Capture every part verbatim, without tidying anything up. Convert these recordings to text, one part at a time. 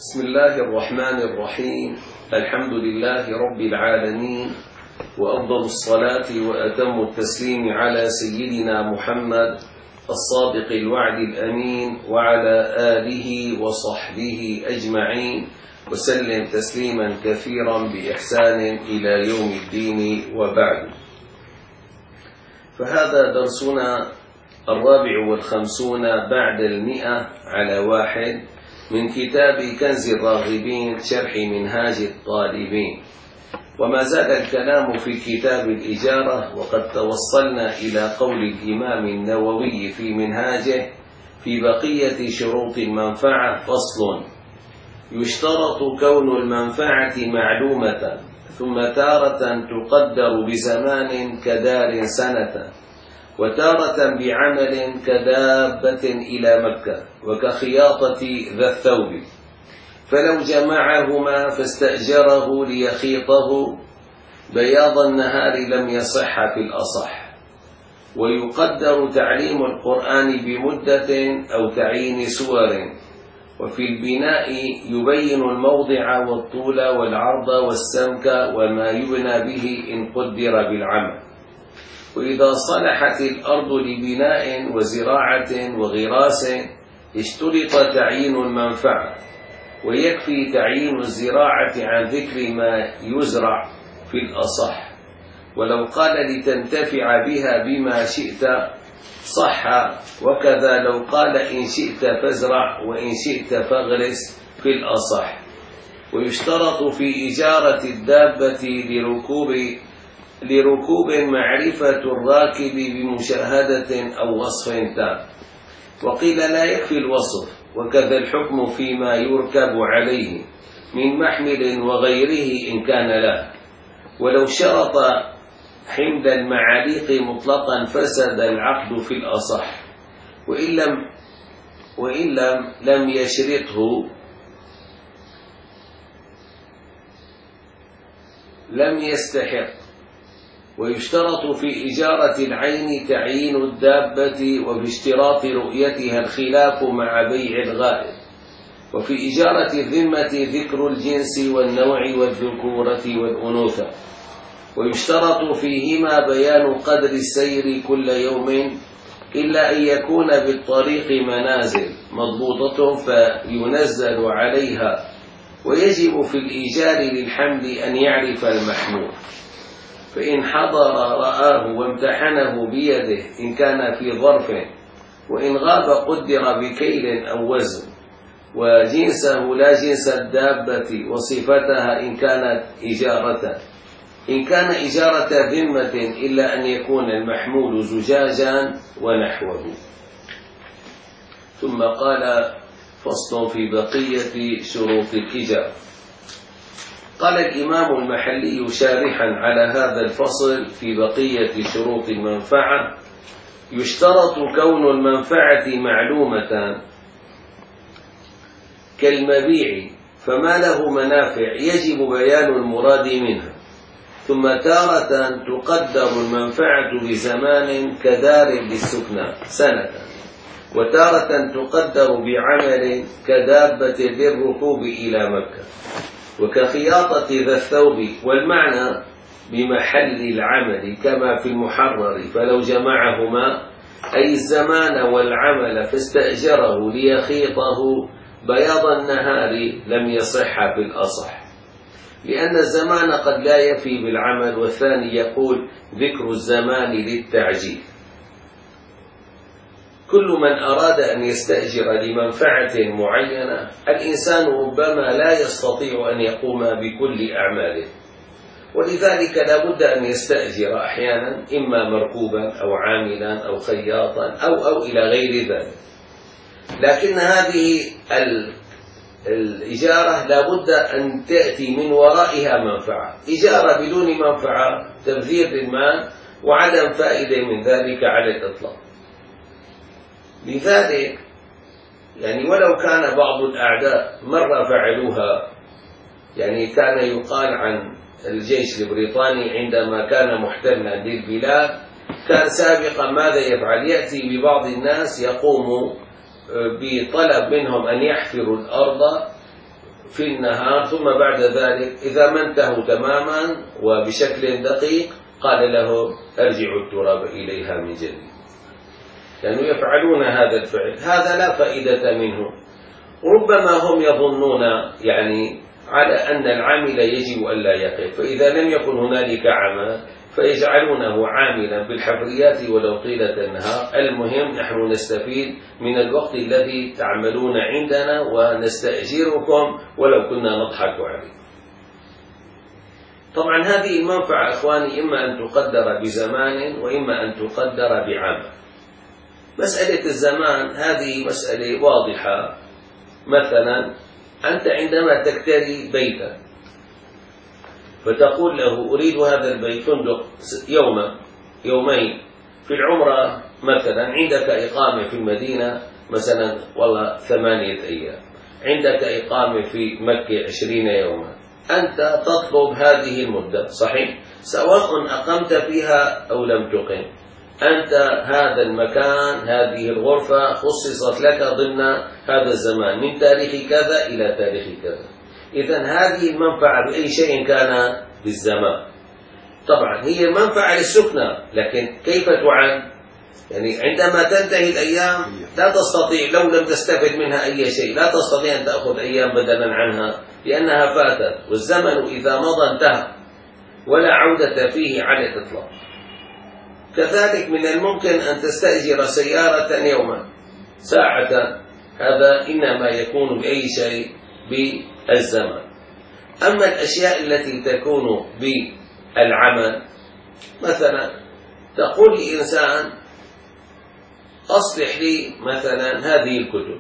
بسم الله الرحمن الرحيم. الحمد لله رب العالمين، وأفضل الصلاة وأتم التسليم على سيدنا محمد الصادق الوعد الأمين وعلى آله وصحبه أجمعين، وسلم تسليما كثيرا بإحسان إلى يوم الدين، وبعد. فهذا درسنا الرابع والخمسون بعد المئة على واحد من كتاب كنز الراغبين شرح منهاج الطالبين، وما زال الكلام في كتاب الإجارة، وقد توصلنا إلى قول الإمام النووي في منهاجه: في بقية شروط المنفعة فصل: يشترط كون المنفعة معلومة، ثم تارة تقدر بزمان كدار سنة، وتارة بعمل كدابة إلى مكة، وكخياطة ذا الثوب. فلو جمعهما فاستأجره ليخيطه بياض النهار لم يصح في الأصح. ويقدر تعليم القرآن بمدة أو تعيين سور. وفي البناء يبين الموضع والطول والعرض والسمك وما يبنى به إن قدر بالعمل. وإذا صلحت الأرض لبناء وزراعة وغراس اشترط تعيين المنفعة، ويكفي تعيين الزراعة عن ذكر ما يزرع في الأصح. ولو قال لتنتفع بها بما شئت صح، وكذا لو قال إن شئت فازرع وإن شئت فاغرس في الأصح. ويشترط في إجارة الدابة لركوب لركوب معرفة الراكب بمشاهدة أو وصف تام، وقيل لا يكفي الوصف. وكذا الحكم فيما يركب عليه من محمل وغيره إن كان له. ولو شرط حمد المعاليق مطلقا فسد العقد في الأصح، وإن لم, وإن لم, لم يشرطه لم يستحق. ويشترط في إجارة العين تعيين الدابة، وفي اشتراط رؤيتها الخلاف مع بيع الغائب. وفي إجارة الذمة ذكر الجنس والنوع والذكورة والأنوثة. ويشترط فيهما بيان قدر السير كل يوم، إلا أن يكون بالطريق منازل مضبوطة فينزل عليها. ويجب في الإيجار للحمل أن يعرف المحمول، فإن حضر رآه وامتحنه بيده إن كان في ظرف، وإن غاب قدر بكيل أو وزن، وجنسه لا جنس الدابة، وصفتها إن كانت إجارة. إن كان إجارة ذمة إلا أن يكون المحمول زجاجا ونحوه. ثم قال: فصل في بقية شروط الإجارة. قال الإمام المحلي شارحا على هذا الفصل: في بقية شروط المنفعة يشترط كون المنفعة معلومة كالمبيع، فما له منافع يجب بيان المراد منها. ثم تارة تقدر المنفعة بزمان كدار للسكنى سنة، وتارة تقدر بعمل كدابة للركوب إلى مكة، وكخياطة ذا الثوب. والمعنى بمحل العمل كما في المحرر. فلو جمعهما أي الزمان والعمل فاستأجره ليخيطه بياض النهار لم يصح في الأصح، لأن الزمان قد لا يفي بالعمل. والثاني يقول ذكر الزمان للتعجيل. كل من أراد أن يستأجر لمنفعة معينة، الإنسان ربما لا يستطيع أن يقوم بكل أعماله، ولذلك لا بد أن يستأجر أحيانا إما مركوبا أو عاملا أو خياطا أو أو إلى غير ذلك. لكن هذه الإجارة لا بد أن تأتي من ورائها منفعة. إجارة بدون منفعة تبذير للمال وعدم فائدة من ذلك على الإطلاق. لذلك يعني ولو كان بعض الأعداء مرة فعلوها، يعني كان يقال عن الجيش البريطاني عندما كان محتلا للبلاد، كان سابقا ماذا يفعل؟ يأتي ببعض الناس يقوم بطلب منهم أن يحفروا الأرض في النهار، ثم بعد ذلك إذا ما انتهوا تماما وبشكل دقيق قال له ارجعوا التراب إليها من جديد. كانوا يفعلون هذا الفعل، هذا لا فائدة منه. ربما هم يظنون يعني على أن العامل يجب أن لا يقف، فإذا لم يكن هنالك عمل فيجعلونه عاملا بالحفريات ولو طيلة النهار. المهم نحن نستفيد من الوقت الذي تعملون عندنا ونستأجركم ولو كنا نضحك عليه. طبعا هذه المنفعة أخواني إما أن تقدر بزمان وإما أن تقدر بعمل. مسألة الزمان هذه مسألة واضحة. مثلا أنت عندما تكتري بيتا فتقول له أريد هذا البيت فندق يوما يومين، في العمرة مثلا عندك إقامة في المدينة مثلا والله ثمانية أيام، عندك إقامة في مكة عشرين يوما، أنت تطلب هذه المدة صحيح، سواء أقمت فيها أو لم تقم، أنت هذا المكان هذه الغرفة خصصت لك ضمن هذا الزمان من تاريخ كذا إلى تاريخ كذا. إذن هذه المنفعة بأي شيء كان بالزمان. طبعا هي المنفعة للسكنة، لكن كيف تعان؟ يعني عندما تنتهي الأيام لا تستطيع، لو لم تستفد منها أي شيء لا تستطيع أن تأخذ أيام بدلا عنها لأنها فاتت، والزمن إذا مضى انتهى ولا عودة فيه على الإطلاق. كذلك من الممكن أن تستأجر سيارة يوما ساعة، هذا إنما يكون بأي شيء بالزمن. أما الأشياء التي تكون بالعمل، مثلا تقول لإنسان أصلح لي مثلا هذه الكتب،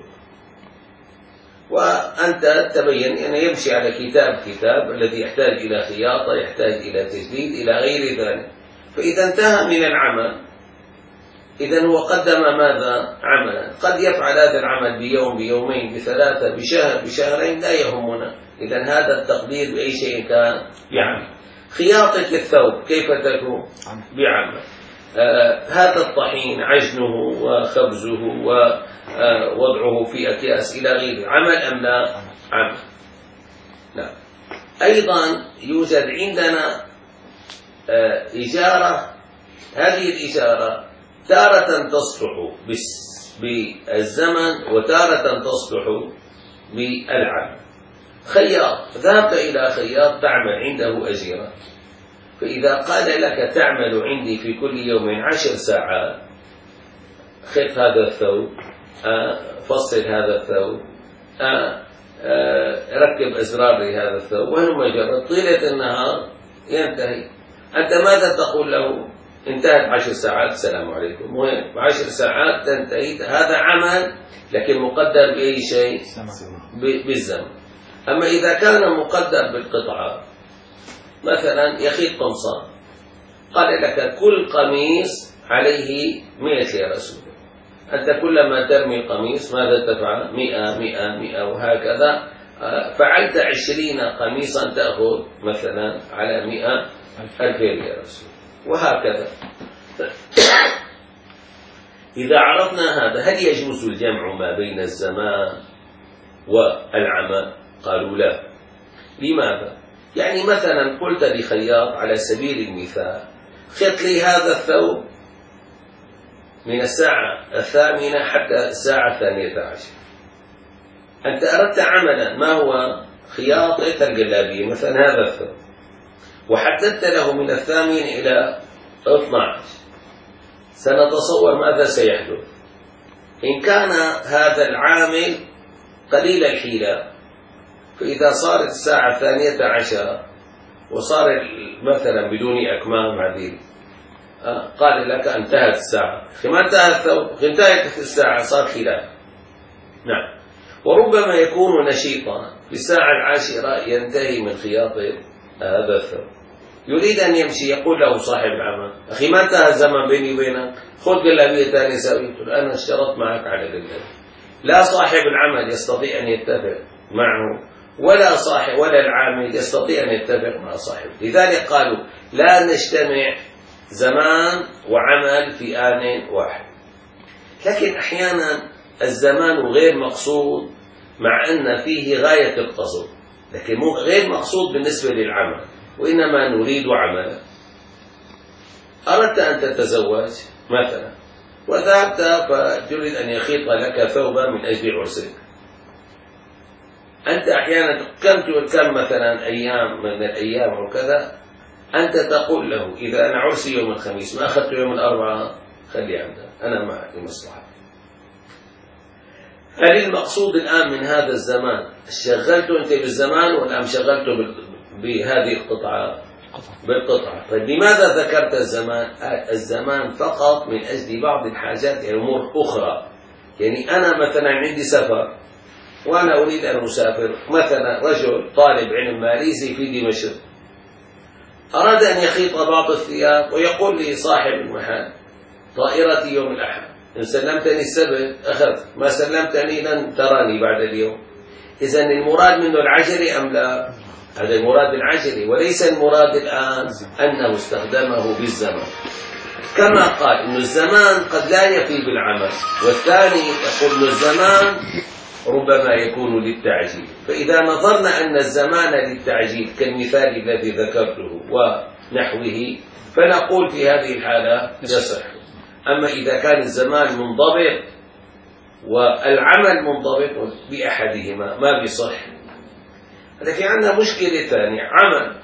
وأنت تبين أن يمشي على كتاب كتاب الذي يحتاج إلى خياطة يحتاج إلى تجديد إلى غير ذلك، فإذا انتهى من العمل إذن هو قدم ماذا؟ عملا. قد يفعل هذا العمل بيوم بيومين بثلاثة بشهر بشهرين لا يهمنا. إذن هذا التقدير بأي شيء كان بعمل. خياطة الثوب كيف تكون؟ بعمل. آه هذا الطحين عجنه وخبزه ووضعه في أكياس إلى غيره عمل أم لا؟ عمل. لا. أيضا يوجد عندنا آه إجارة، هذه الإجارة تارة تصلح بالزمن وتارة تصلح بالعمل. خياط ذهبت إلى خياط تعمل عنده أجيرا، فإذا قال لك تعمل عندي في كل يوم عشر ساعات، خط هذا الثوب، فصل هذا الثوب، ركب أزرار لهذا الثوب، وهو مجرد طيلة النهار ينتهي. أنت ماذا تقول له؟ انتهت عشر ساعات السلام عليكم، وين بعشر ساعات تنتهي. هذا عمل لكن مقدر بأي شيء؟ بالزمن. أما إذا كان مقدر بالقطعة، مثلا يخيط قمصان قال لك كل قميص عليه مئة يا رسول، أنت كلما ترمي قميص ماذا تفعل؟ مئة مئة مئة وهكذا، فعلت عشرين قميصا تأخذ مثلا على مئة ألفين يا رسول، وهكذا. إذا عرفنا هذا هل يجوز الجمع ما بين الزمان والعمل؟ قالوا لا. لماذا؟ يعني مثلا قلت لخياط على سبيل المثال خط لي هذا الثوب من الساعة الثامنة حتى الساعة الثانية عشر، أنت أردت عملا ما هو خياطة الجلابية مثلا هذا الثوب، وحددت له من الثامن إلى اثني عشر، سنتصور ماذا سيحدث. إن كان هذا العامل قليل الحيلة، فإذا صارت الساعة الثانية عشر وصار مثلا بدون أكمام هذه، قال لك انتهت الساعة، ما انتهى الثوب انتهت الساعة، صار خلاف. نعم. وربما يكون نشيطا في الساعة العاشرة ينتهي من خياطة هذا الثوب، يريد أن يمشي، يقول له صاحب العمل أخي ما انتهى الزمن بيني وبينك، خذ جلابية ثانية سويته، أنا اشترطت معك على جلابية. لا صاحب العمل يستطيع أن يتفق معه ولا صاحب ولا العامل يستطيع أن يتفق مع صاحبه. لذلك قالوا لا نجتمع زمان وعمل في آن واحد. لكن أحيانا الزمان غير مقصود مع أن فيه غاية القصد، لكن غير مقصود بالنسبة للعمل، وإنما نريد عملا. أردت أن تتزوج مثلا وذهبت فتريد أن يخيط لك ثوبا من أجل عرسك، أنت أحيانا كم كم مثلا أيام من الأيام أو كذا، أنت تقول له إذا أنا عرسي يوم الخميس ما أخذت يوم الأربعاء خلي عندك أنا معك لمصلحة. هل المقصود الآن من هذا الزمان شغلته أنت بالزمان ولا أم شغلته بهذه القطعة بالقطعة؟ طيب لماذا ذكرت الزمان؟ الزمان فقط من أجل بعض الحاجات أمور أخرى. يعني أنا مثلا عندي سفر وأنا أريد أن أسافر، مثلا رجل طالب علم ماليزي في دمشق أراد أن يخيط بعض الثياب ويقول لي صاحب المحل طائرتي يوم الأحد، إن سلمتني السبت أخذت، ما سلمتني لن تراني بعد اليوم. إذن المراد منه العجلي أم لا؟ هذا المراد العجلي، وليس المراد الآن أنه استخدمه بالزمن. كما قال إن الزمان قد لا يفي بالعمل، والثاني يقول إن الزمان ربما يكون للتعجيل. فإذا نظرنا أن الزمان للتعجيل كالمثال الذي ذكرته ونحوه فنقول في هذه الحالة يصح. أما إذا كان الزمان منضبط والعمل منضبط بأحدهما ما بيصح. لكن عندنا مشكلة ثانية، عمل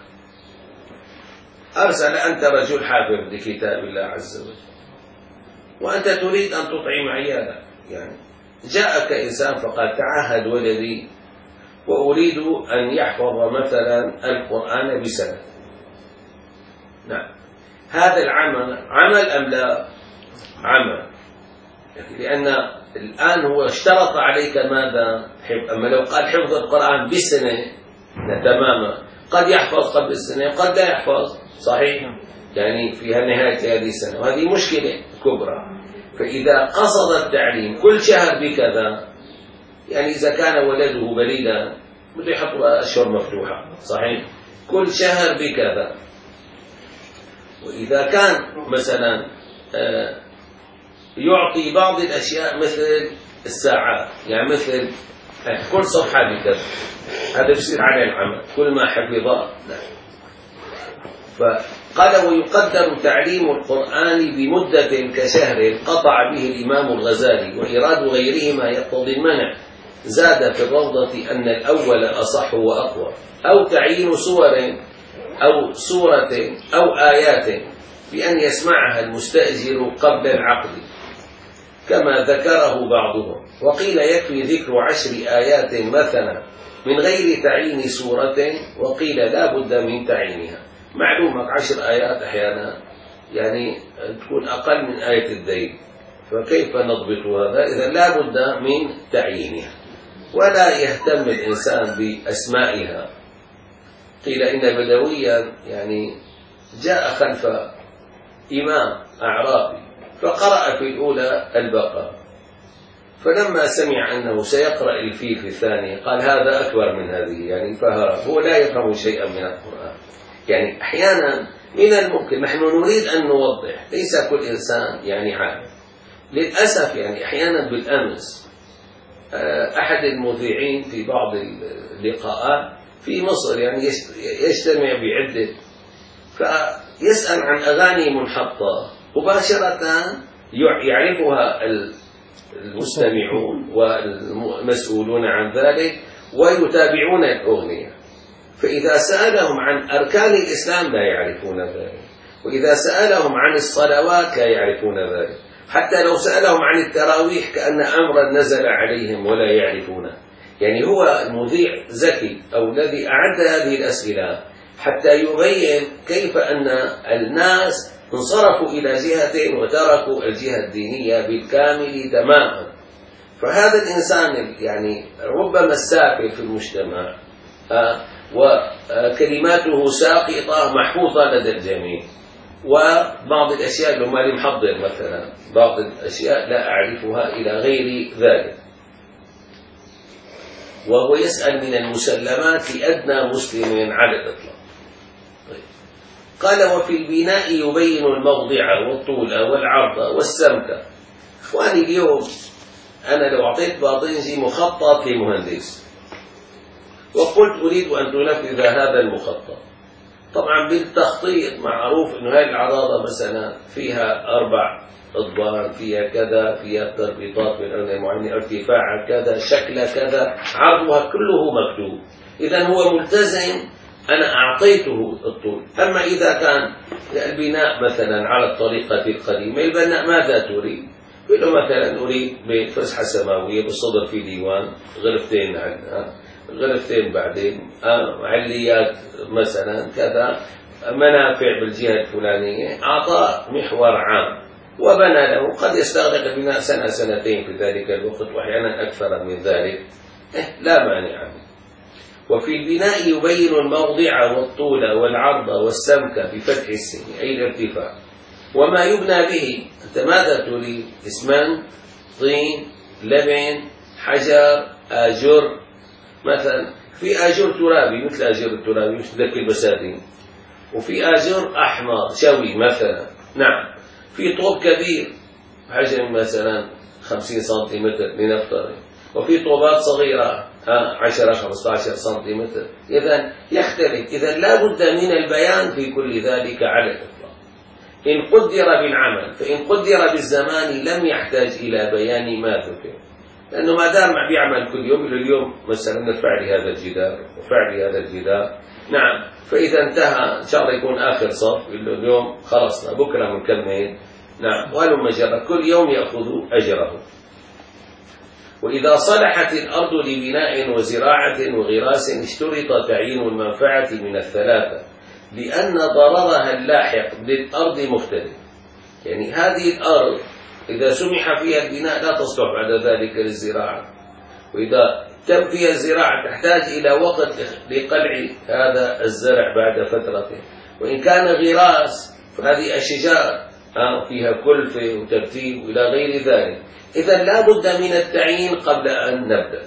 أرسل أنت رجل حافظ لكتاب الله عز وجل وأنت تريد أن تطعم عيالك، يعني جاءك إنسان فقال تعهد ولدي وأريد أن يحفظ مثلا القرآن بسنة. نعم، هذا العمل عمل أم لا؟ عمل، لأن الآن هو اشترط عليك ماذا؟ حفظ. أما لو قال حفظ القرآن بسنة تماما، قد يحفظ قبل السنة قد لا يحفظ، صحيح؟ يعني في نهاية هذه السنة، وهذه مشكلة كبرى. فإذا قصد التعليم كل شهر بكذا، يعني إذا كان ولده بليدا بده يحط أشهر مفتوحة، صحيح؟ كل شهر بكذا. وإذا كان مثلا يعطي بعض الأشياء مثل الساعات، يعني مثل كل صفحة بكذا، هذا يصير عليه العمل كل ما حفظه. فقال ويقدر تعليم القرآن بمدة كشهر قطع به الإمام الغزالي، وإيراد غيرهما يقتضي المنع. زاد في الروضة أن الأول أصح وأقوى، أو تعيين سور أو سورة أو آيات بأن يسمعها المستأجر قبل العقد كما ذكره بعضهم. وقيل يكفي ذكر عشر آيات مثلا من غير تعيين سورة، وقيل لا بد من تعيينها. معلومة عشر آيات أحيانا يعني تكون أقل من آية الدين، فكيف نضبط هذا؟ إذا لا بد من تعيينها، ولا يهتم الإنسان بأسمائها. قيل إن بدويا يعني جاء خلف إمام أعرابي فقرأ في الأولى البقرة، فلما سمع أنه سيقرأ الفيل في الثانية قال هذا أكبر من هذه، يعني فهرب، هو لا يفهم شيئا من القرآن. يعني أحيانا من الممكن نحن نريد أن نوضح، ليس كل إنسان يعني عالم. للأسف يعني أحيانا بالأمس أحد المذيعين في بعض اللقاءات في مصر يعني يجتمع بعدة، فيسأل عن أغاني منحطة مباشرة يعرفها المستمعون والمسؤولون عن ذلك ويتابعون الأغنية. فإذا سألهم عن أركان الإسلام لا يعرفون ذلك، وإذا سألهم عن الصلوات لا يعرفون ذلك، حتى لو سألهم عن التراويح كأن أمرا نزل عليهم ولا يعرفونه. يعني هو المذيع ذكي أو الذي أعد هذه الأسئلة حتى يبين كيف أن الناس انصرفوا إلى جهة وتركوا الجهة الدينية بالكامل تماما. فهذا الإنسان يعني ربما السافل في المجتمع وكلماته ساقطة محفوظة لدى الجميع، وبعض الأشياء اللي مالي محضر مثلا بعض الأشياء لا أعرفها إلى غير ذلك. وهو يسأل من المسلمات لأدنى مسلم على الإطلاق. طيب. قال وفي البناء يبين الموضع والطول والعرض والسمك. إخواني اليوم أنا لو أعطيت باطنجي مخطط لمهندس وقلت أريد أن تنفذ هذا المخطط. طبعا بالتخطيط معروف أنه هذه العضادة مثلا فيها أربع أضبان، فيها كذا، فيها تربيطات بين معينة، ارتفاعها كذا، شكلها كذا، عرضها كله مكتوب. إذا هو ملتزم، أنا أعطيته الطول. أما إذا كان البناء مثلا على الطريقة القديمة، البناء ماذا تريد؟ يقول له مثلا أريد بفسحة سماوية بالصدر في ديوان، غرفتين عندنا، غرفتين بعدين آه عليات مثلا كذا، منافع بالجهة الفلانية، أعطى محور عام وبنى له. قد يستغرق البناء سنة سنتين في ذلك الوقت، وأحيانا أكثر من ذلك، إيه لا مانع منه. وفي البناء يبين الموضع والطول والعرض والسمك بفتح السين أي الارتفاع، وما يبنى به. أنت ماذا تريد؟ اسمنت، طين، لبن، حجر، آجر. مثلا في آجر ترابي مثل آجر الترابي مثل ذاك البساتين، وفي آجر أحمر شوي مثلا. نعم. في طوب كبير حجم مثلا خمسين سنتيمتر لنفترض، وفي طوبات صغيرة عشرة خمسة عشر سنتيمتر. إذا يختلف. إذا لا بد من البيان في كل ذلك على الإطلاق. إن قدر بالعمل، فإن قدر بالزمان لم يحتاج إلى بيان ما ذكر، لأنه ما دام بيعمل كل يوم، إلى اليوم مثلا نرفع لي هذا الجدار وفع لي هذا الجدار. نعم. فإذا انتهى إن شاء الله يكون آخر صف، اليوم خلصنا، بكرة مكمل. نعم. ولو مجرد كل يوم يأخذ أجره. وإذا صلحت الأرض لبناء وزراعة وغراس اشترط تعيين المنفعة من الثلاثة، لأن ضررها اللاحق بالأرض مختلف. يعني هذه الأرض إذا سمح فيها البناء لا تصلح بعد ذلك للزراعة، وإذا تم فيها الزراعة تحتاج إلى وقت لقلع هذا الزرع بعد فترة. وإن كان غراس فهذه الشجار فيها كلفة وترتيب إلى غير ذلك. إذا لا بد من التعيين قبل أن نبدأ.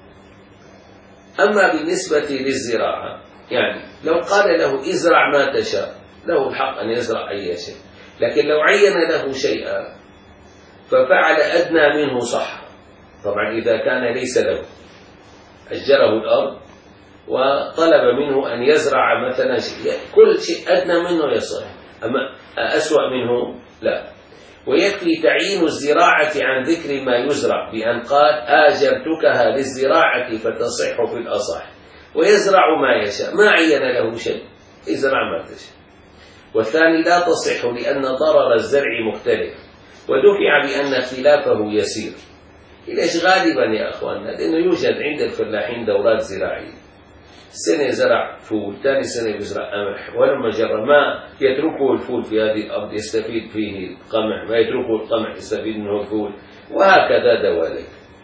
أما بالنسبة للزراعة، يعني لو قال له ازرع ما تشاء، له الحق أن يزرع أي شيء، لكن لو عين له شيئا ففعل أدنى منه صح. طبعا إذا كان ليس له، أجره الأرض وطلب منه أن يزرع مثلا شيء، كل شيء أدنى منه يصح، أما أسوأ منه لا. ويكفي تعيين الزراعة عن ذكر ما يزرع بأن قال آجرتكها للزراعة فتصح في الأصح، ويزرع ما يشاء، ما عين له شيء، ازرع ما تشاء. والثاني لا تصح لأن ضرر الزرع مختلف، ودفع بأن خلافه يسير. ليش غالبا يا أخواننا؟ لأنه يوجد عند الفلاحين دورات زراعية، سنة زرع فول، ثاني سنة يزرع قمح، ولما جرى ما يتركه الفول في هذه الأرض يستفيد فيه القمح، ما يتركه القمح يستفيد منه الفول، وهكذا دوالك.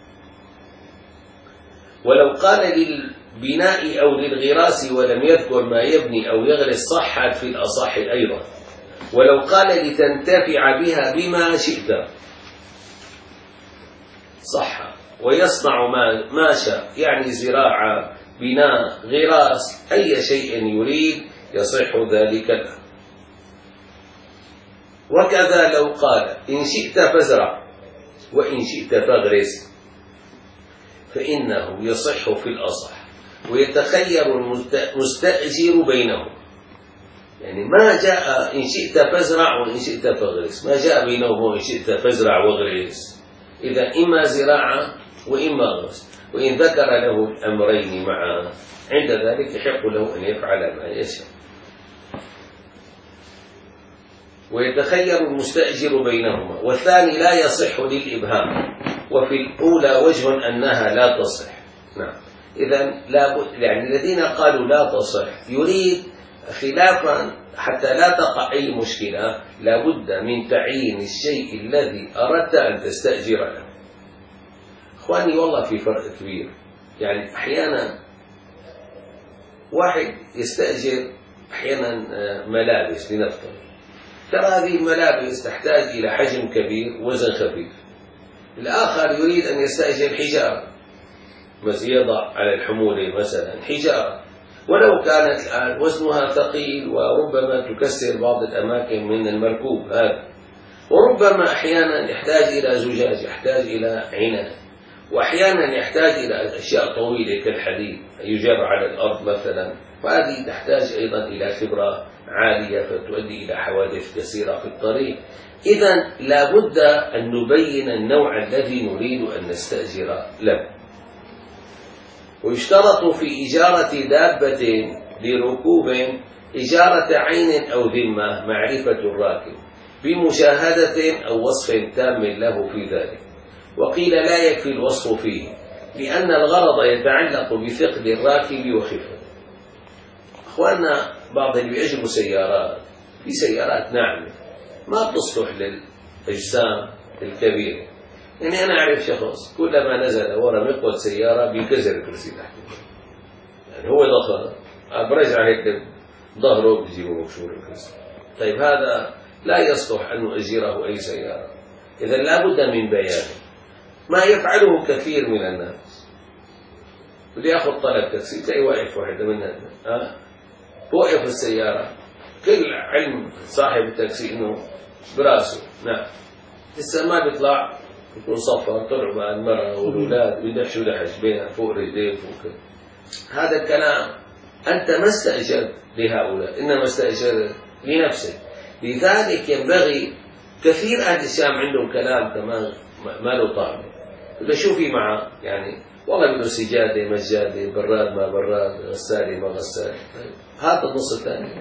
ولو قال للبناء أو للغراس ولم يذكر ما يبني أو يغرس صحت في الأصح أيضا. ولو قال لتنتفع بها بما شئت صح، ويصنع ما ما شاء، يعني زراعة، بناء، غراس، أي شيء يريد يصح ذلك له. وكذا لو قال إن شئت فازرع وإن شئت فاغرس فإنه يصح في الأصح، ويتخير المستأجر بينهم. يعني ما جاء إن شئت فازرع وإن شئت فاغرس، ما جاء بينهم وإن شئت فازرع واغرس. إذا إما زراعة وإما غرس، وإن ذكر له الأمرين معا عند ذلك يحق له أن يفعل ما يشاء. ويتخير المستأجر بينهما. والثاني لا يصح للإبهام، وفي الأولى وجه أنها لا تصح. نعم. إذا لا بد، يعني الذين قالوا لا تصح يريد خلافا حتى لا تقع أي مشكلة، لا بد من تعيين الشيء الذي أردت أن تستأجر له. إخواني والله في فرق كبير. يعني أحيانا واحد يستأجر أحيانا ملابس لنفترض، ترى هذه الملابس تحتاج إلى حجم كبير وزن خفيف. الآخر يريد أن يستأجر حجارة، يضع على الحمولة مثلا حجارة، ولو كانت الآن وزنها ثقيل وربما تكسر بعض الأماكن من المركوب هذا، وربما أحيانا يحتاج إلى زجاج، يحتاج إلى عناية، وأحيانا يحتاج إلى أشياء طويلة كالحديد يجر على الأرض مثلا، وهذه تحتاج أيضا إلى خبرة عالية فتؤدي إلى حوادث كثيرة في الطريق. إذن لا بد أن نبين النوع الذي نريد أن نستأجر له. ويشترط في إجارة دابة لركوب إجارة عين أو ذمة معرفة الراكب بمشاهدة أو وصف تام له في ذلك. وقيل لا يكفي الوصف فيه لأن الغرض يتعلق بثقل الراكب وخفته. أخواننا بعض اللي بيعجبوا سيارات، في سيارات ناعمة ما تصلح للأجسام الكبيرة. يعني أنا أعرف شخص كلما نزل ورا مقود سيارة بينكسر الكرسي تحته، يعني هو ضخم برجع هيك ظهره بيجيبه مكسور الكرسي. طيب هذا لا يصلح أن نؤجره أي سيارة. إذا لا بد من بيان ما يفعله كثير من الناس. بده ياخذ طلب تاكسي تلاقي واقف واحد من الناس ها وقف السيارة، كل علم صاحب التاكسي إنه براسه نعم لسه ما بيطلع يكون صفر طلعوا مع المرأة والأولاد بيدحشوا دحش بينها فوق رجليه فوق كده. هذا الكلام أنت ما استأجرت لهؤلاء، إنما استأجرت لنفسك. لذلك ينبغي كثير أهل الشام عندهم كلام كمان ما له طعم. بدأ شو في معه يعني والله بده سجادة مجادة براد ما براد غسالة ما غسالة. هذا النص الثاني.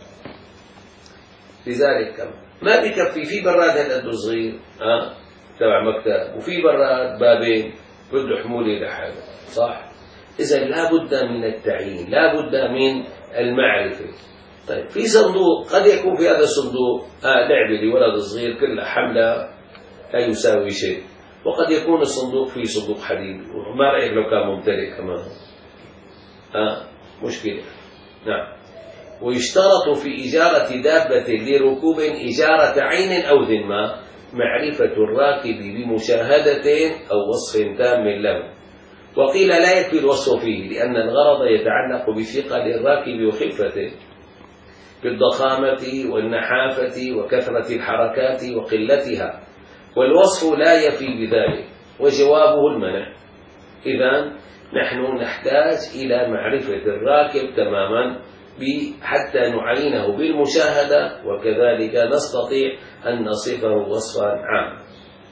لذلك كم ما بكفي في براد هالقد صغير ها تبع مكتب، وفي براد بابين بده حمولة لحاله صح. إذا لا بد من التعيين، لا بد من المعرفة. طيب في صندوق قد يكون في هذا الصندوق آه لعبة لولد صغير كلها حملة لا يساوي شيء، وقد يكون الصندوق فيه صندوق حديد وما رأيك لو كان ممتلئ كمان آه مشكلة. نعم. ويشترط في إجارة دابة لركوب إجارة عين أو ذمة معرفة الراكب بمشاهدة أو وصف تام له. وقيل لا يكفي الوصف فيه لأن الغرض يتعلق بثقل الراكب وخفته بالضخامة والنحافة وكثرة الحركات وقلتها، والوصف لا يفي بذلك وجوابه المنع. إذن نحن نحتاج إلى معرفة الراكب تماما حتى نعينه بالمشاهدة، وكذلك نستطيع أن نصفه وصفا عاما.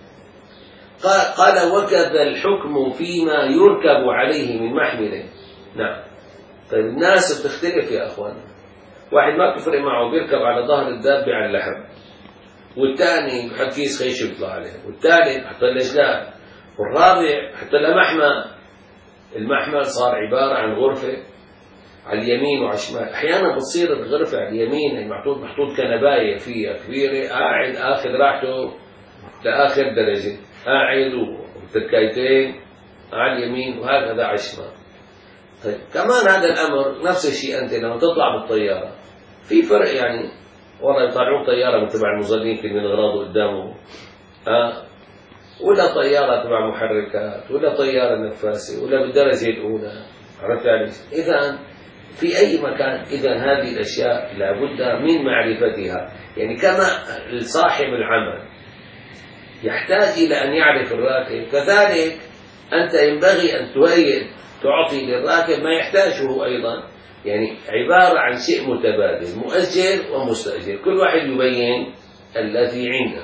قال وكذا الحكم فيما يركب عليه من محمل. نعم. طيب الناس بتختلف يا أخوان، واحد ما بتفرق معه بيركب على ظهر الدابة على اللحم، والثاني بحط كيس خيش بيطلع عليه، والثالث بحط له جلال، والرابع بحط له محمل. المحمل صار عبارة عن غرفة على اليمين وعلى الشمال. أحيانا بتصير الغرفة على اليمين محطوط محطوط كنباية فيها كبيرة، قاعد آخذ راحته لآخر درجة، قاعد وتكايتين على اليمين وهكذا على الشمال. طيب كمان هذا الأمر نفس الشيء. أنت لما تطلع بالطيارة في فرق، يعني والله يطلعون طيارة من تبع المظلين في من أغراضه قدامه ها، ولا طيارة تبع محركات، ولا طيارة نفاسة، ولا بالدرجة الأولى. عرفت علي؟ إذا في أي مكان إذا هذه الأشياء لابد من معرفتها. يعني كما صاحب العمل يحتاج إلى أن يعرف الراكب، كذلك أنت ينبغي أن تهيئ تعطي للراكب ما يحتاجه أيضا. يعني عبارة عن شيء متبادل، مؤجر ومستأجر، كل واحد يبين الذي عنده.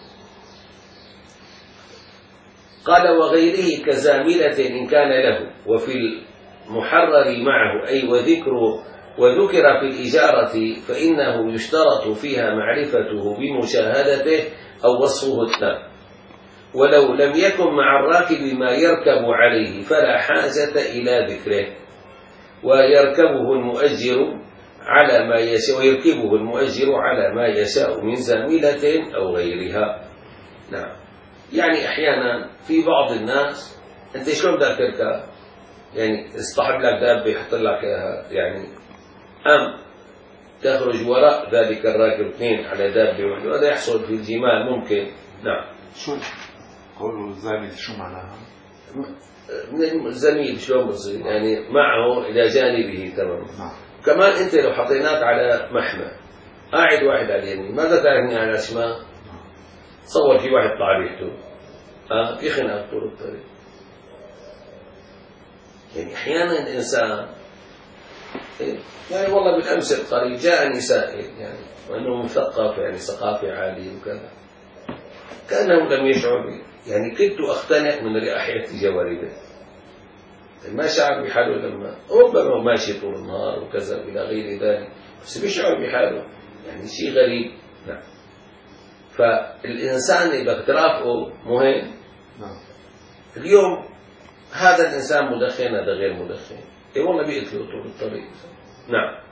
قال وغيره كزاملة إن كان له، وفي المحرر معه أي وذكر وذكر في الإجارة فإنه يشترط فيها معرفته بمشاهدته أو وصفه التام، ولو لم يكن مع الراكب ما يركب عليه فلا حاجة إلى ذكره، ويركبه المؤجر على ما يشاء ويركبه المؤجر على ما يشاء من زاملة أو غيرها. نعم. يعني أحيانا في بعض الناس أنت شلون بدك تركب؟ يعني اصطحب لك دابة يحط لك يعني أم تخرج وراء ذلك الراكب اثنين على دابة واحدة، وهذا يحصل في الجمال ممكن. نعم. شو قولوا الزميل شو معناها؟ الزميل شلون بصير؟ يعني معه إلى جانبه تمام. نعم. كمان أنت لو حطيناك على محمل قاعد واحد على اليمين ماذا تعرفني على الشمال؟ تصور في واحد طلع ريحته ها في خناق طول الطريق، يعني أحيانا الإنسان يعني والله بالأمس القريب جاءني سائل يعني وأنه مثقف يعني ثقافة عالية وكذا، كأنه لم يشعر بي، يعني كنت أختنق من رائحة جواربه، ما شعر بحاله لما ربما ماشي طول النهار وكذا إلى غير ذلك، بس بيشعر بحاله، يعني شيء غريب. نعم. فالإنسان باقترافه مهم. نعم. اليوم هذا الإنسان مدخن، هذا غير مدخن، إيه والله بيقتله طول الطريق. نعم.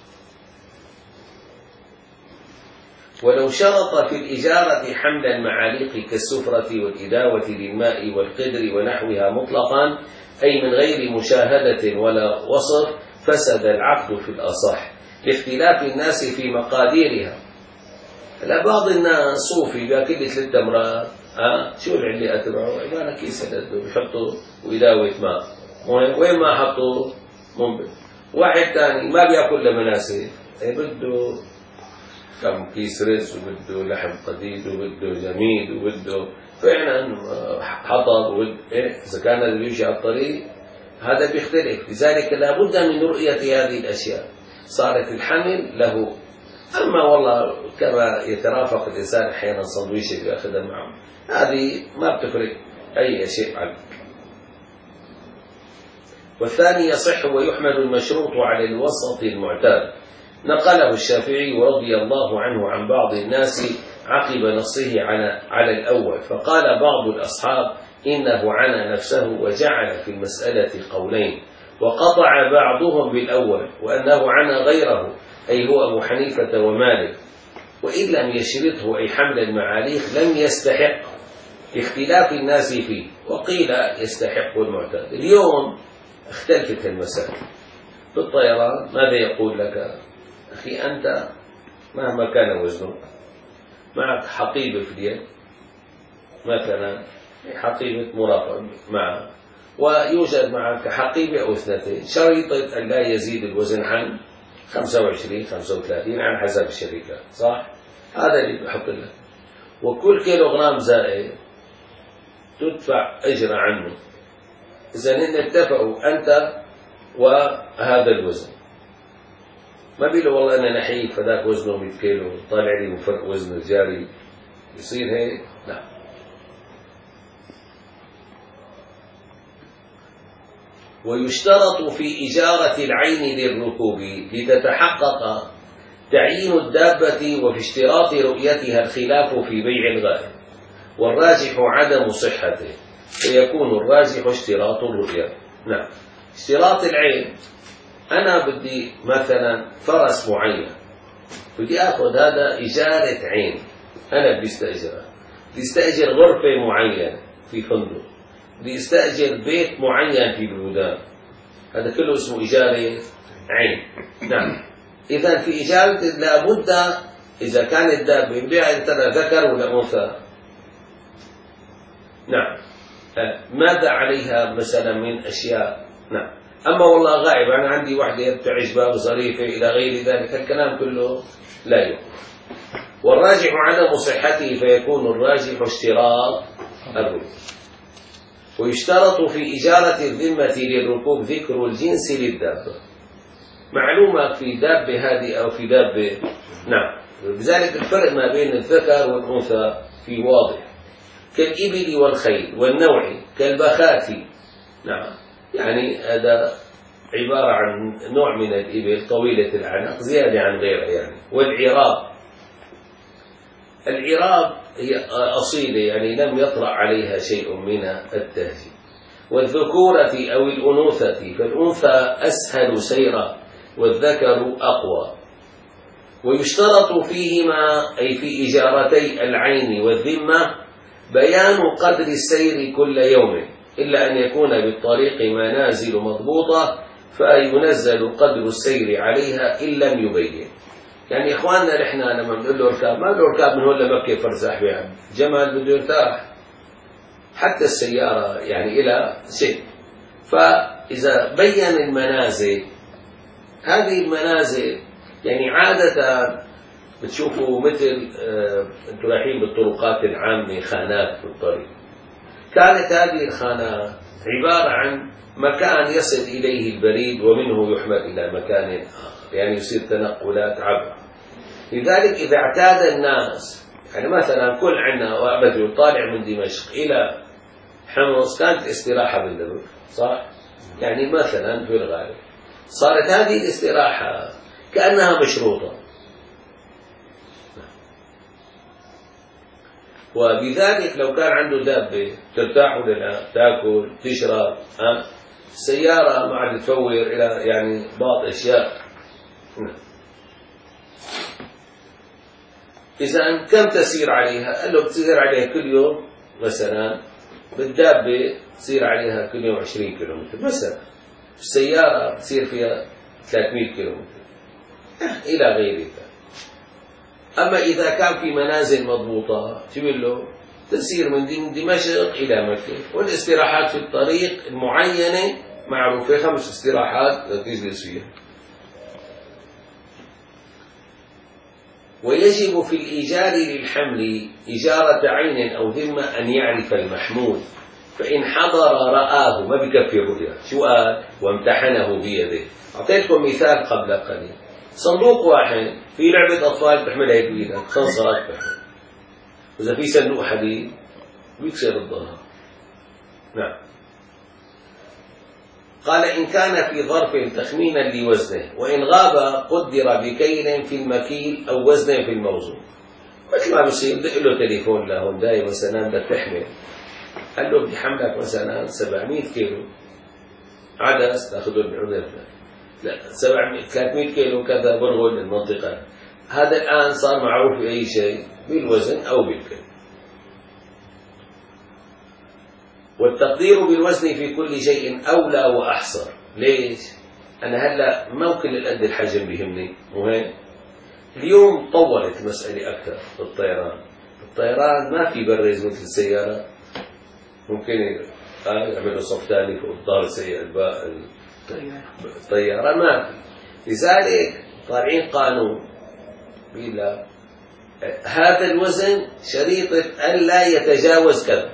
ولو شرط في الإجارة حمل المعاليق كالسفرة والإداوة للماء والقدر ونحوها مطلقا، أي من غير مشاهدة ولا وصف، فسد العقد في الأصح لاختلاف الناس في مقاديرها. لا بعض الناس صوفي بياكل ثلاث تمرات، ها شو العلقة تبعه؟ عبارة كيس لده بيحطوا وإداوة ماء، وين ما حطوا منبت. واحد ثاني ما بياكل لمناسف، بده كم كيس رز وبده لحم قديد وبده جميد وبده فعلا حطب وبده إيه؟ إذا كان هذا بيمشي على الطريق هذا بيختلف. لذلك لابد من رؤية هذه الأشياء. صارت الحمل له، أما والله كما يترافق الإنسان أحيانا صندويشة يأخذها معه، هذه ما بتفرق أي شيء عنه. والثاني يصح ويحمل المشروط على الوسط المعتاد، نقله الشافعي رضي الله عنه عن بعض الناس عقب نصه على على الأول، فقال بعض الأصحاب إنه عنى نفسه وجعل في المسألة قولين، وقطع بعضهم بالأول وأنه عنى غيره، أي هو أبو حنيفة ومالك، وإن لم يشرطه أي حمل المعاليق لم يستحق اختلاف الناس فيه، وقيل يستحق المعتاد. اليوم اختلفت المسائل في الطيران. ماذا يقول لك؟ أخي أنت مهما كان وزنك معك حقيبة في اليد مثلا، حقيبة مرافق معك، ويوجد معك حقيبة أو اثنتين، شريطة أن لا يزيد الوزن عن خمسة وعشرين خمسة وثلاثين على حسب الشركات، صح؟ هذا اللي بحط لك. وكل كيلو غرام زائد تدفع أجر عنه. إذا إن اتفقوا أنت وهذا الوزن، ما بيقولوا والله أنا نحيف فذاك وزنه مئة كيلو طالع لي فرق وزن الجاري، يصير هيك؟ لا. ويشترط في إجارة العين للركوب لتتحقق تعيين الدابة، وفي اشتراط رؤيتها الخلاف في بيع الغائب، والراجح عدم صحته، فيكون الراجح اشتراط الرؤية. نعم. اشتراط العين، أنا بدي مثلا فرس معين، بدي أخذ هذا إجارة عين، أنا بدي استأجرها، بدي استأجر غرفة معينة في فندق، بدي استأجر بيت معين في بلودان، هذا كله اسمه إجارة عين. نعم. إذا في إجارة لابد إذا كانت دابة بيع ترى ذكر ولا أنثى. نعم. ماذا عليها مثلا من أشياء؟ نعم. أما والله غائب، أنا عندي وحدة تعجبها ظريفة إلى غير ذلك، الكلام كله لا يقول. والراجح عدم صحته، فيكون الراجح اشتراط الركوب. ويشترط في إجارة الذمة للركوب ذكر الجنس للدابة، معلومة في دابة هذه أو في دابة. نعم. لذلك الفرق ما بين الذكر والأنثى في واضح، كالإبل والخيل، والنوع كالبخات. نعم. يعني هذا عبارة عن نوع من الإبل طويلة العنق زيادة عن غيرها يعني. والعراب، العراب هي أصيلة يعني لم يطرأ عليها شيء من التهجير. والذكورة أو الأنوثة، فالأنثى أسهل سيرا والذكر أقوى. ويشترط فيهما أي في إجارتي العين والذمة بيان قدر السير كل يوم، إلا أن يكون بالطريق منازل مضبوطة فينزل قدر السير عليها إن لم يبين. يعني إخواننا نحن لما بنقول له اركاب، ما له اركاب من هون لمكة فرزح بها، جمال بده يرتاح، حتى السيارة يعني إلى شيء. فإذا بين المنازل، هذه المنازل يعني عادة بتشوفوا مثل آه انتم رايحين بالطرقات العامة خانات بالطريق، كانت هذه الخانات عبارة عن مكان يصل إليه البريد ومنه يحمل إلى مكان آخر، يعني يصير تنقلات عبر. لذلك إذا اعتاد الناس، يعني مثلا كل عنا بدو طالع من دمشق إلى حمص كانت استراحة بالدبر، صح؟ يعني مثلا في الغالب صارت هذه الاستراحة كأنها مشروطة، وبذلك لو كان عنده دابة ترتاح ولا لا، تاكل تشرب، ها السيارة ما عاد تفور إلى يعني بعض أشياء. إذا كم تسير عليها؟ قال له بتسير عليها كل يوم مثلا، بالدابة تصير عليها كل يوم عشرين كيلومتر مثلا، السيارة بتصير فيها ثلاثمئة كيلومتر إلى غير ذلك. أما إذا كان في منازل مضبوطة شو له؟ تسير من دمشق إلى مكة، والاستراحات في الطريق المعينة معروفة، خمس استراحات تجلس فيها. ويجب في الإيجار للحمل إجارة عين أو ذمة أن يعرف المحمول، فإن حضر رآه ما بكفي الرؤيا، شو قال؟ وامتحنه بيده. أعطيتكم مثال قبل قليل، صندوق واحد في لعبة أطفال تحملها هيك بإيدك، خنصرات تحمل، وإذا في صندوق حديد بيكسر الظهر. نعم. قال إن كان في ظرف تخمينا لوزنه، وإن غاب قدر بكيل في المكيل أو وزن في الموزون. مثل ما بصير دق له تليفون لهون داي مثلا بدك تحمل، قال له بدي حملك مثلا سبعمئة كيلو عدس تاخذه بالعذر، لا سبعمئة ثلاثمئة كيلو كذا برغل المنطقة. هذا الآن صار معروف بأي شيء، بالوزن أو بالكيل. والتقدير بالوزن في كل شيء أولى وأحصر. ليش؟ أنا هلا ممكن القد الحجم بيهمني، مهم. اليوم طورت المسألة أكثر بالطيران، الطيران ما في برز مثل السيارة، ممكن يعملوا صف ثاني فوق ظهر السيارة، الطيارة ما في. لذلك طالعين قانون بلا هذا الوزن شريطة ألا يتجاوز كذا،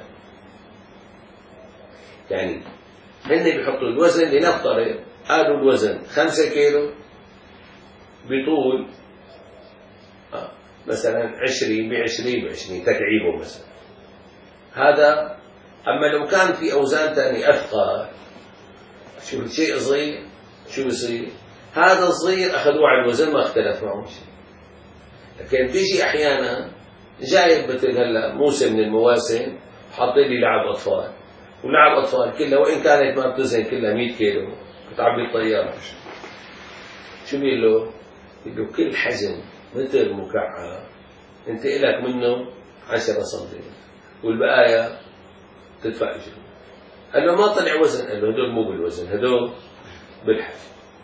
يعني هن بيحطوا الوزن، لنفترض قالوا الوزن خمسة كيلو بطول آه. مثلا عشرين بعشرين بعشرين تكعيبه مثلا هذا. أما لو كان في أوزان ثانية أثقل، شو شيء صغير شو بصير؟ هذا الصغير أخذوه على الوزن ما اختلف معه شيء. لكن تيجي أحيانا جايب مثل هلا موسم من المواسم حاطين لي لعب أطفال، ولعب أطفال كلها وإن كانت ما بتوزن كلها مئة كيلو بتعبي الطيارة، شو بيقول له؟ بيقول له كل حجم مثل مكعب أنت إلك منه عشرة سنتيمتر والبقايا تدفع أجره. قال له ما طلع وزن، قال له هدول مو بالوزن، هدول بالحجم.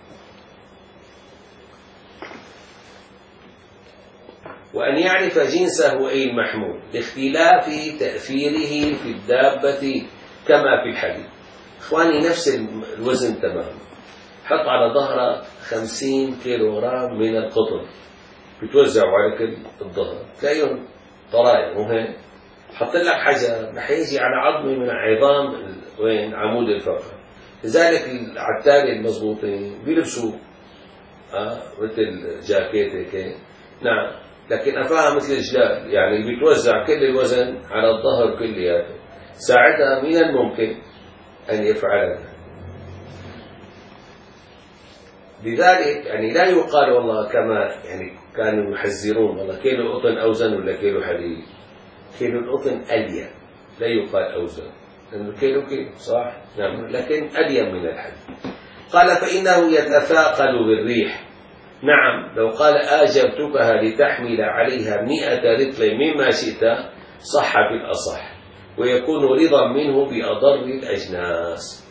وأن يعرف جنسه أي المحمول لاختلاف تأثيره في الدابة كما في الحديث. إخواني نفس الوزن تماما، حط على ظهرك خمسين كيلوغرام من القطن بتوزعوا على كل الظهر، تلاقيهم طرايا مهم. حط لك حجر رح يجي على عظمه من عظام وين عمود الفقر. لذلك العتالة المضبوطين بيلبسوا آه مثل جاكيت هيك، نعم، لكن أفاها مثل الجلال، يعني بيتوزع كل الوزن على الظهر كلياته. ساعتها من الممكن أن يفعل ذلك. لذلك يعني لا يقال والله كما يعني كانوا يحذرون والله كيلو قطن أوزن ولا كيلو حديد. كيلو القطن ألين، لا يقال أوزن، لأنه كيلو كيلو صح؟ نعم، لكن ألين من الحديد. قال فإنه يتثاقل بالريح. نعم، لو قال آجبتكها لتحمل عليها مئة رطل مما شئت صح في الأصح، ويكون رضا منه بأضر الأجناس.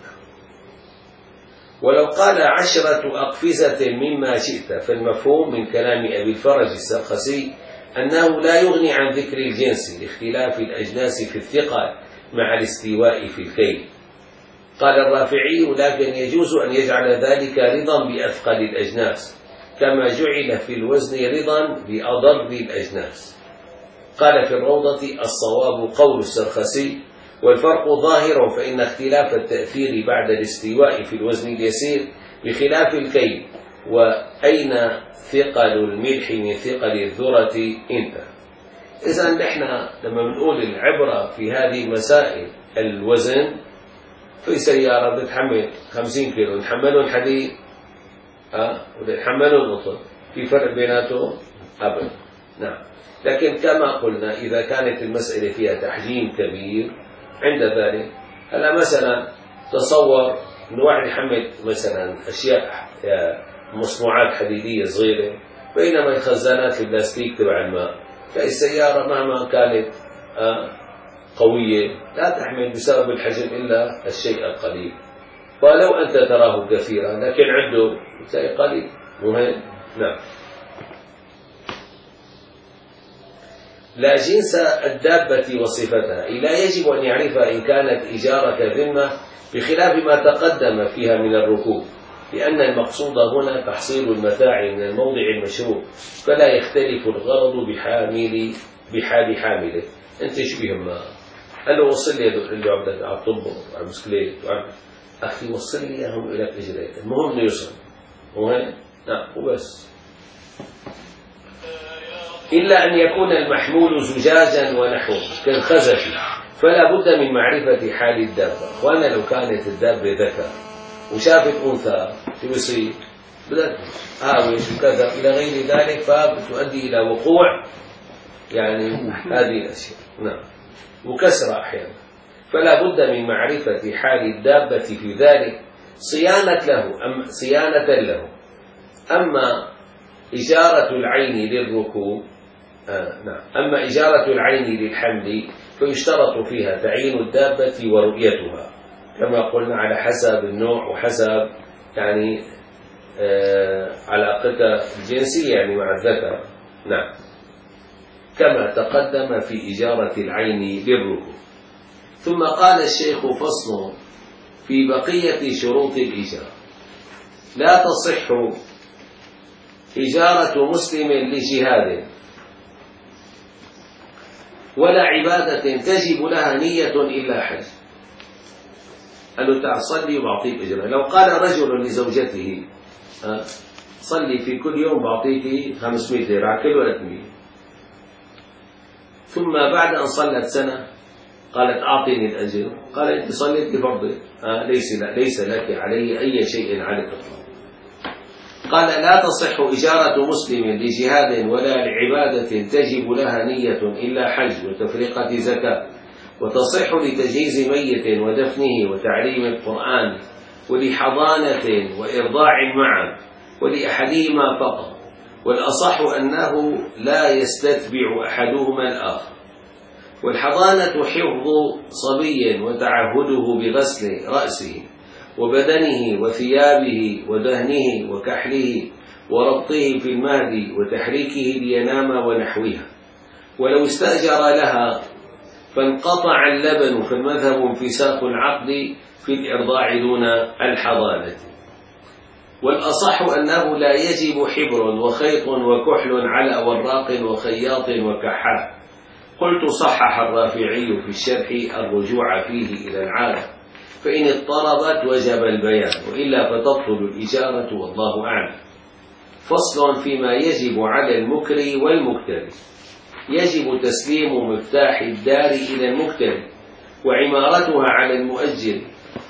ولو قال عشرة أقفزة مما شئت، فالمفهوم من كلام أبي الفرج السرخسي أنه لا يغني عن ذكر الجنس لاختلاف الأجناس في الثقل مع الاستواء في الكيل. قال الرافعي لكن يجوز أن يجعل ذلك رضا بأثقل الأجناس، كما جعل في الوزن رضا بأضر الأجناس. قال في الروضة الصواب قول السرخسي والفرق ظاهر، فإن اختلاف التأثير بعد الاستواء في الوزن اليسير بخلاف الكيل. وأين ثقل الملح من ثقل الذرة؟ انتهى. إذا نحن لما بنقول العبرة في هذه المسائل الوزن، في سيارة بتحمل خمسين كيلو نحملهم حديد أه؟ ونحملهم قطن، في فرق بيناتهم؟ أبدا. نعم. لكن كما قلنا إذا كانت المسألة فيها تحجيم كبير عند ذلك، هلا مثلا تصور أن واحد يحمل مثلا أشياء مصنوعات حديدية صغيرة، بينما الخزانات البلاستيك تبع الماء، فالسيارة مهما كانت قوية لا تحمل بسبب الحجم إلا الشيء القليل. فلو أنت تراه كثيرا لكن عنده تلاقي قليل. مهم. نعم. لا جنس الدابة وصفتها، لا يجب أن يعرفها إن كانت إجارة ذمة بخلاف ما تقدم فيها من الركوب، لأن المقصود هنا تحصيل المتاع من الموضع المشروع، فلا يختلف الغرض بحامل بحال حامله. أنت شو بيهمها؟ قال له وصل لي اللي عم على الطب على المسكليت، أخي وصل لي إياهم إلى رجليك، المهم إنه يوصل. وهين؟ نعم وبس. إلا أن يكون المحمول زجاجا ونحوه كالخزف، فلا بد من معرفة حال الدابة. وأنا لو كانت الدابة ذكر وشافت أنثى شو بيصير؟ بدها هاوش وكذا إلى غير ذلك، فبتؤدي إلى وقوع يعني هذه الأشياء. نعم. وكسر أحيانا. فلا بد من معرفة حال الدابة في ذلك صيانة له أم صيانة له. أما إجارة العين للركوب آه نعم. أما إجارة العين للحمل فيشترط فيها تعيين الدابة ورؤيتها كما قلنا على حسب النوع وحسب يعني آه علاقتها الجنسية يعني مع الذكر. نعم. كما تقدم في إجارة العين للركوب. ثم قال الشيخ فصل في بقية شروط الإجارة. لا تصح إجارة مسلم لجهاد ولا عبادة تجب لها نية إلا حج. قال له تعال صلي وبعطيك أجرة. لو قال رجل لزوجته صلي في كل يوم بعطيك خمسمائة ليرة كل ولا ثمانمائة، ثم بعد أن صلت سنة قالت أعطيني الأجر، قال أنت صليت لفرضك آه ليس, ليس لك عليه أي شيء على الإطلاق. قال لا تصح إجارة مسلم لجهاد ولا لعبادة تجب لها نية إلا حج وتفرقة زكاة، وتصح لتجهيز ميت ودفنه وتعليم القرآن ولحضانة وإرضاع معا ولأحدهما فقط، والأصح أنه لا يستتبع أحدهما الآخر. والحضانة حفظ صبي وتعهده بغسل رأسه وبدنه وثيابه ودهنه وكحله وربطه في المهد وتحريكه لينام ونحوها. ولو استأجر لها فانقطع اللبن فالمذهب انفساخ العقد في الإرضاع دون الحضانة. والأصح أنه لا يجب حبر وخيط وكحل على وراق وخياط وكحال. قلت صحح الرافعي في الشرح الرجوع فيه إلى العادة، فإن اضطربت وجب البيان، وإلا فتبطل الإجارة والله أعلم. فصل فيما يجب على المكري والمكتري. يجب تسليم مفتاح الدار إلى المكتري وعمارتها على المؤجر،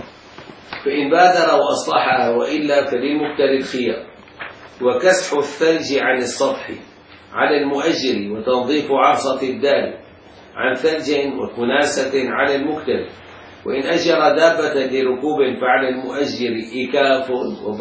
فإن بادر وأصلحها، وإلا فللمكتري الخيار. وكسح الثلج عن السطح على المؤجر، وتنظيف عرصة الدار عن ثلج وكناسة على المكتري. وإن أجر دابة لركوب فعلى المؤجر إكاف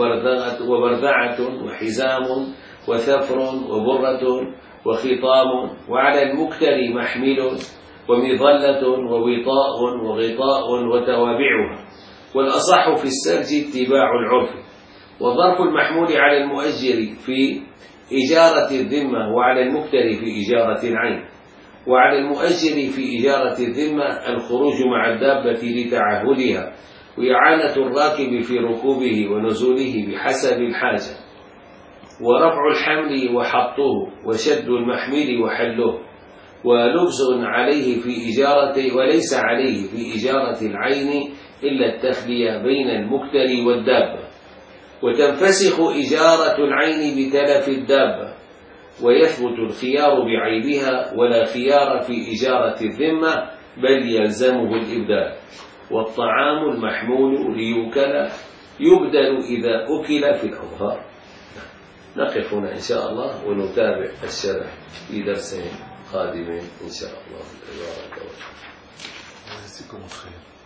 وبرذعة وحزام وثفر وبرة وخطام، وعلى المكتري محمل ومظلة ووطاء وغطاء وتوابعها. والأصح في السرج اتباع العرف. وظرف المحمول على المؤجر في إجارة الذمة وعلى المكتري في إجارة العين. وعلى المؤجر في إجارة الذمة الخروج مع الدابة لتعهدها وإعانة الراكب في ركوبه ونزوله بحسب الحاجة، ورفع الحمل وحطه وشد المحمل وحله ولبس عليه في إجارة وليس عليه في إجارة العين إلا التخلية بين المكتري والدابة، وتنفسخ إجارة العين بتلف الدابة، ويثبت الخيار بعيبها ولا خيار في إجارة الذمة بل يلزمه الإبدال. والطعام المحمول ليوكل يبدل إذا أكل في الأظهار. نقف هنا إن شاء الله ونتابع الشرح في درس قادم إن شاء الله. جزاكم خير.